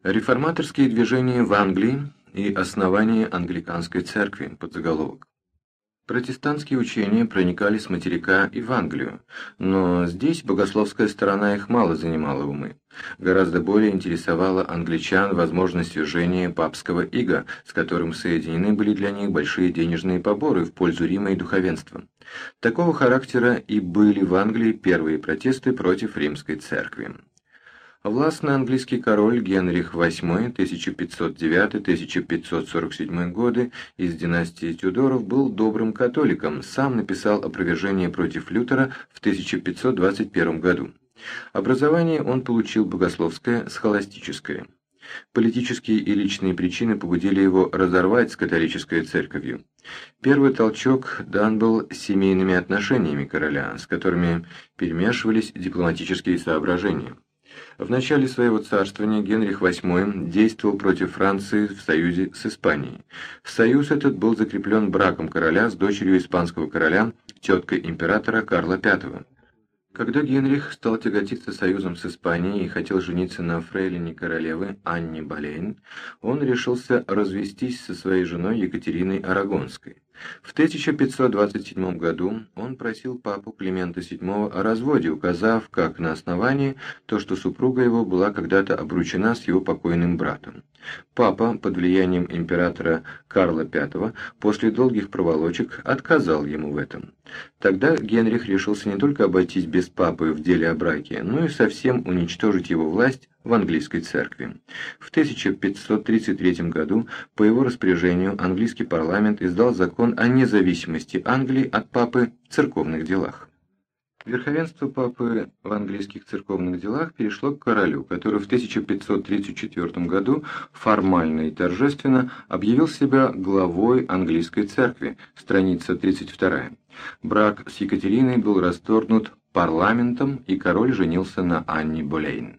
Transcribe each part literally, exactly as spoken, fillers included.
Реформаторские движения в Англии и основание англиканской церкви, подзаголовок. Протестантские учения проникали с материка и в Англию, но здесь богословская сторона их мало занимала умы. Гораздо более интересовала англичан возможность свержения папского ига, с которым соединены были для них большие денежные поборы в пользу Рима и духовенства. Такого характера и были в Англии первые протесты против римской церкви. Властный английский король Генрих восьмой тысяча пятьсот девятый — тысяча пятьсот сорок седьмой годы из династии Тюдоров был добрым католиком, сам написал опровержение против Лютера в тысяча пятьсот двадцать первом году. Образование он получил богословское, схоластическое. Политические и личные причины побудили его разорвать с католической церковью. Первый толчок дан был семейными отношениями короля, с которыми перемешивались дипломатические соображения. В начале своего царствования Генрих восьмой действовал против Франции в союзе с Испанией. Союз этот был закреплен браком короля с дочерью испанского короля, теткой императора Карла пятого. Когда Генрих стал тяготиться союзом с Испанией и хотел жениться на фрейлине королевы Анне Болейн, он решился развестись со своей женой Екатериной Арагонской. В тысяча пятьсот двадцать седьмом году он просил папу Климента седьмого о разводе, указав, как на основании, то, что супруга его была когда-то обручена с его покойным братом. Папа, под влиянием императора Карла пятого, после долгих проволочек отказал ему в этом. Тогда Генрих решился не только обойтись без папы в деле о браке, но и совсем уничтожить его власть в английской церкви. В тысяча пятьсот тридцать третьем году по его распоряжению английский парламент издал закон о независимости Англии от папы в церковных делах. Верховенство папы в английских церковных делах перешло к королю, который в тысяча пятьсот тридцать четвёртом году формально и торжественно объявил себя главой английской церкви, страница тридцать вторая. Брак с Екатериной был расторгнут парламентом, и король женился на Анне Болейн.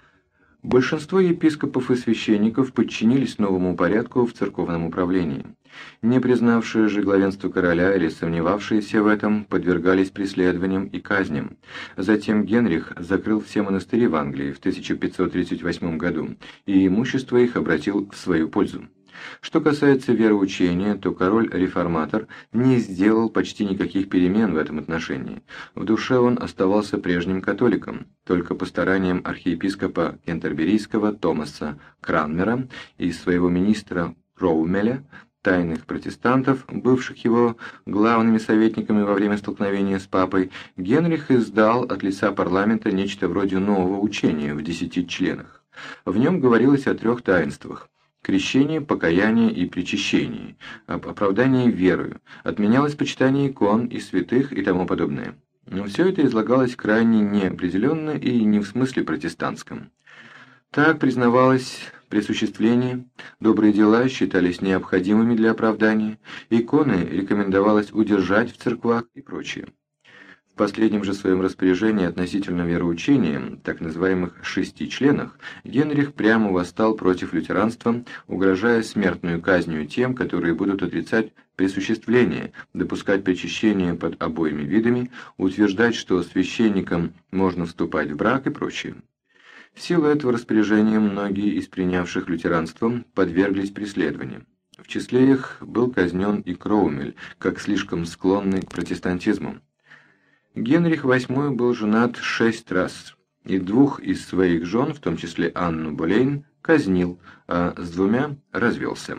Большинство епископов и священников подчинились новому порядку в церковном управлении. Не признавшие же главенство короля или сомневавшиеся в этом подвергались преследованиям и казням. Затем Генрих закрыл все монастыри в Англии в тысяча пятьсот тридцать восьмом году и имущество их обратил в свою пользу. Что касается вероучения, то король-реформатор не сделал почти никаких перемен в этом отношении. В душе он оставался прежним католиком, только по стараниям архиепископа кентерберийского Томаса Кранмера и своего министра Роумеля, тайных протестантов, бывших его главными советниками во время столкновения с папой, Генрих издал от лица парламента нечто вроде нового учения в десяти членах. В нем говорилось о трех таинствах: крещение, покаяние и причащение, об оправдании верою, отменялось почитание икон и святых и тому подобное. Но все это излагалось крайне неопределенно и не в смысле протестантском. Так признавалось присуществление, добрые дела считались необходимыми для оправдания, иконы рекомендовалось удержать в церквах и прочее. В последнем же своем распоряжении относительно вероучения, так называемых «шести членах», Генрих прямо восстал против лютеранства, угрожая смертную казнью тем, которые будут отрицать присуществление, допускать причащение под обоими видами, утверждать, что священникам можно вступать в брак и прочее. В силу этого распоряжения многие из принявших лютеранство подверглись преследованию. В числе их был казнен и Кроумель, как слишком склонный к протестантизму. Генрих восьмой был женат шесть раз, и двух из своих жен, в том числе Анну Болейн, казнил, а с двумя развелся.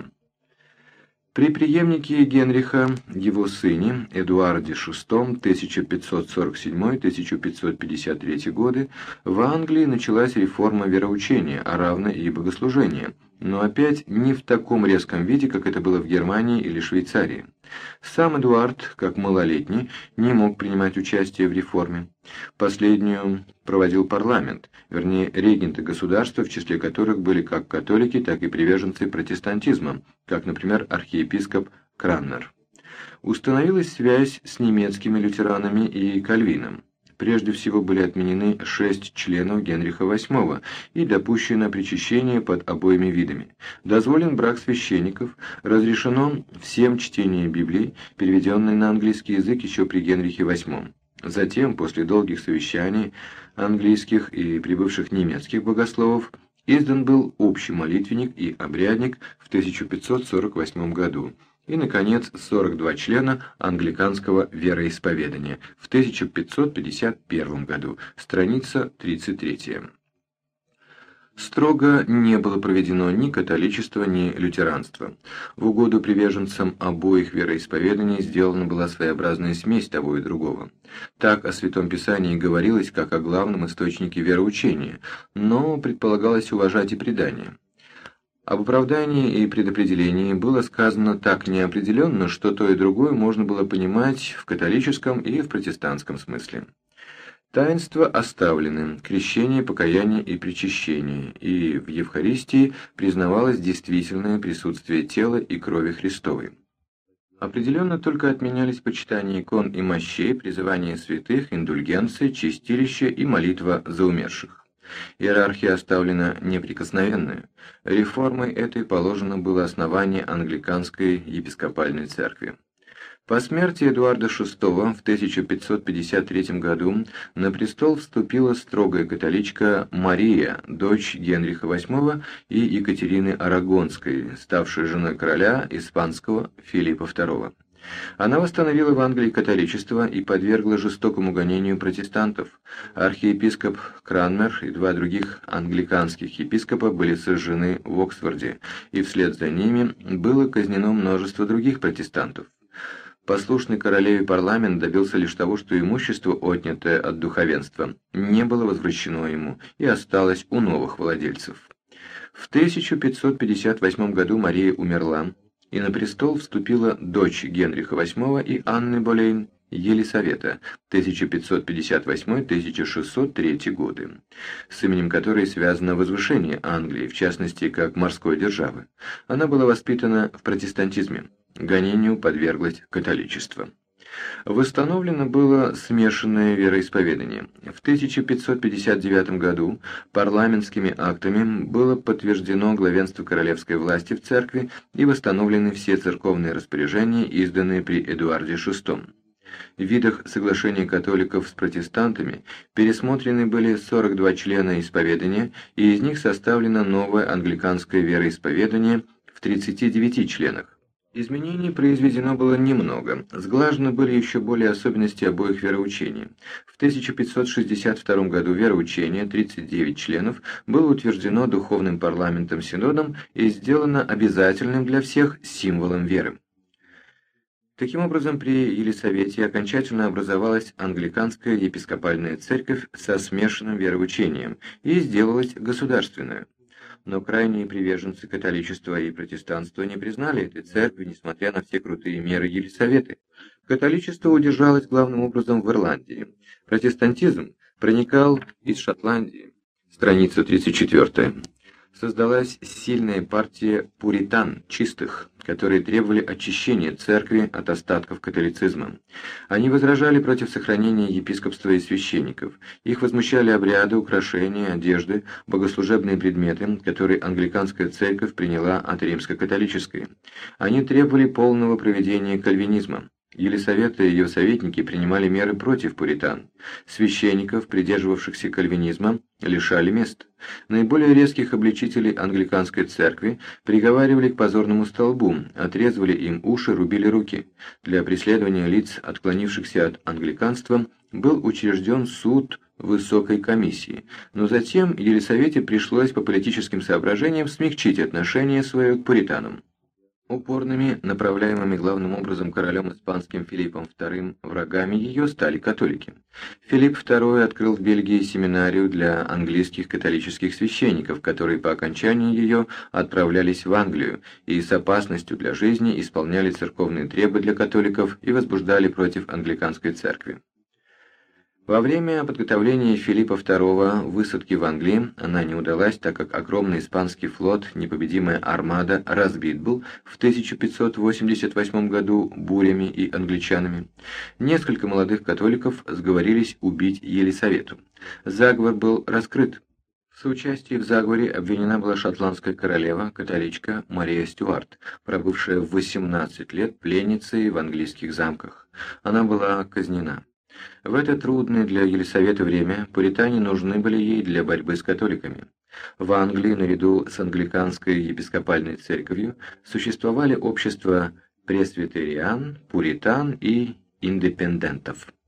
При преемнике Генриха, его сыне, Эдуарде шестом, тысяча пятьсот сорок седьмой — тысяча пятьсот пятьдесят третий годы, в Англии началась реформа вероучения, а равно и богослужения, но опять не в таком резком виде, как это было в Германии или Швейцарии. Сам Эдуард, как малолетний, не мог принимать участие в реформе. Последнюю проводил парламент, вернее регенты государства, в числе которых были как католики, так и приверженцы протестантизма, как, например, архиепископ Кранмер. Установилась связь с немецкими лютеранами и Кальвином. Прежде всего были отменены шесть членов Генриха восьмого и допущено причащение под обоими видами. Дозволен брак священников, разрешено всем чтение Библии, переведенной на английский язык еще при Генрихе восьмом. Затем, после долгих совещаний английских и прибывших немецких богословов, Издан был общий молитвенник и обрядник в тысяча пятьсот сорок восьмом году. И, наконец, сорок два члена англиканского вероисповедания в тысяча пятьсот пятьдесят первом году, страница тридцать третья. Строго не было проведено ни католичество, ни лютеранство. В угоду приверженцам обоих вероисповеданий сделана была своеобразная смесь того и другого. Так о Святом Писании говорилось как о главном источнике вероучения, но предполагалось уважать и предание. Об оправдании и предопределении было сказано так неопределенно, что то и другое можно было понимать в католическом и в протестантском смысле. Таинства оставлены, крещение, покаяние и причащение, и в Евхаристии признавалось действительное присутствие тела и крови Христовой. Определенно только отменялись почитание икон и мощей, призывание святых, индульгенции, чистилище и молитва за умерших. Иерархия оставлена неприкосновенную. Реформой этой положено было основание англиканской епископальной церкви. По смерти Эдуарда шестого в тысяча пятьсот пятьдесят третьем году на престол вступила строгая католичка Мария, дочь Генриха восьмого и Екатерины Арагонской, ставшая женой короля испанского Филиппа второго. Она восстановила в Англии католичество и подвергла жестокому гонению протестантов. Архиепископ Кранмер и два других англиканских епископа были сожжены в Оксфорде, и вслед за ними было казнено множество других протестантов. Послушный королеве парламент добился лишь того, что имущество, отнятое от духовенства, не было возвращено ему и осталось у новых владельцев. В тысяча пятьсот пятьдесят восьмом году Мария умерла, и на престол вступила дочь Генриха восьмого и Анны Болейн, Елисавета, тысяча пятьсот пятьдесят восьмой — тысяча шестьсот третий годы, с именем которой связано возвышение Англии, в частности, как морской державы. Она была воспитана в протестантизме. Гонению подверглось католичество. Восстановлено было смешанное вероисповедание. В тысяча пятьсот пятьдесят девятом году парламентскими актами было подтверждено главенство королевской власти в церкви и восстановлены все церковные распоряжения, изданные при Эдуарде шестом. В видах соглашения католиков с протестантами пересмотрены были сорок два члена исповедания, и из них составлено новое англиканское вероисповедание в тридцати девяти членах. Изменений произведено было немного, сглажены были еще более особенности обоих вероучений. В тысяча пятьсот шестьдесят втором году вероучение, тридцать девять членов, было утверждено духовным парламентом Синодом и сделано обязательным для всех символом веры. Таким образом, при Елисавете окончательно образовалась англиканская епископальная церковь со смешанным вероучением и сделалась государственной. Но крайние приверженцы католичества и протестанства не признали этой церкви, несмотря на все крутые меры Елисаветы. Католичество удержалось главным образом в Ирландии. Протестантизм проникал из Шотландии. Страница тридцать четвёртая. Создалась сильная партия пуритан, чистых, которые требовали очищения церкви от остатков католицизма. Они возражали против сохранения епископства и священников. Их возмущали обряды, украшения, одежды, богослужебные предметы, которые англиканская церковь приняла от римско-католической. Они требовали полного проведения кальвинизма. Елисавета и ее советники принимали меры против пуритан. Священников, придерживавшихся кальвинизма, лишали мест. Наиболее резких обличителей англиканской церкви приговаривали к позорному столбу, отрезывали им уши, рубили руки. Для преследования лиц, отклонившихся от англиканства, был учрежден суд высокой комиссии, но затем Елисавете пришлось по политическим соображениям смягчить отношение свое к пуританам. Упорными, направляемыми главным образом королем испанским Филиппом вторым, врагами ее стали католики. Филипп второй открыл в Бельгии семинарию для английских католических священников, которые по окончании ее отправлялись в Англию и с опасностью для жизни исполняли церковные требы для католиков и возбуждали против англиканской церкви. Во время подготовления Филиппа второго высадки в Англии она не удалась, так как огромный испанский флот, непобедимая армада, разбит был в тысяча пятьсот восемьдесят восьмом году бурями и англичанами. Несколько молодых католиков сговорились убить Елисавету. Заговор был раскрыт. В соучастии в заговоре обвинена была шотландская королева, католичка Мария Стюарт, пробывшая восемнадцать лет пленницей в английских замках. Она была казнена. В это трудное для Елисаветы время пуритане нужны были ей для борьбы с католиками. В Англии наряду с англиканской епископальной церковью существовали общества пресвитериан, пуритан и индепендентов.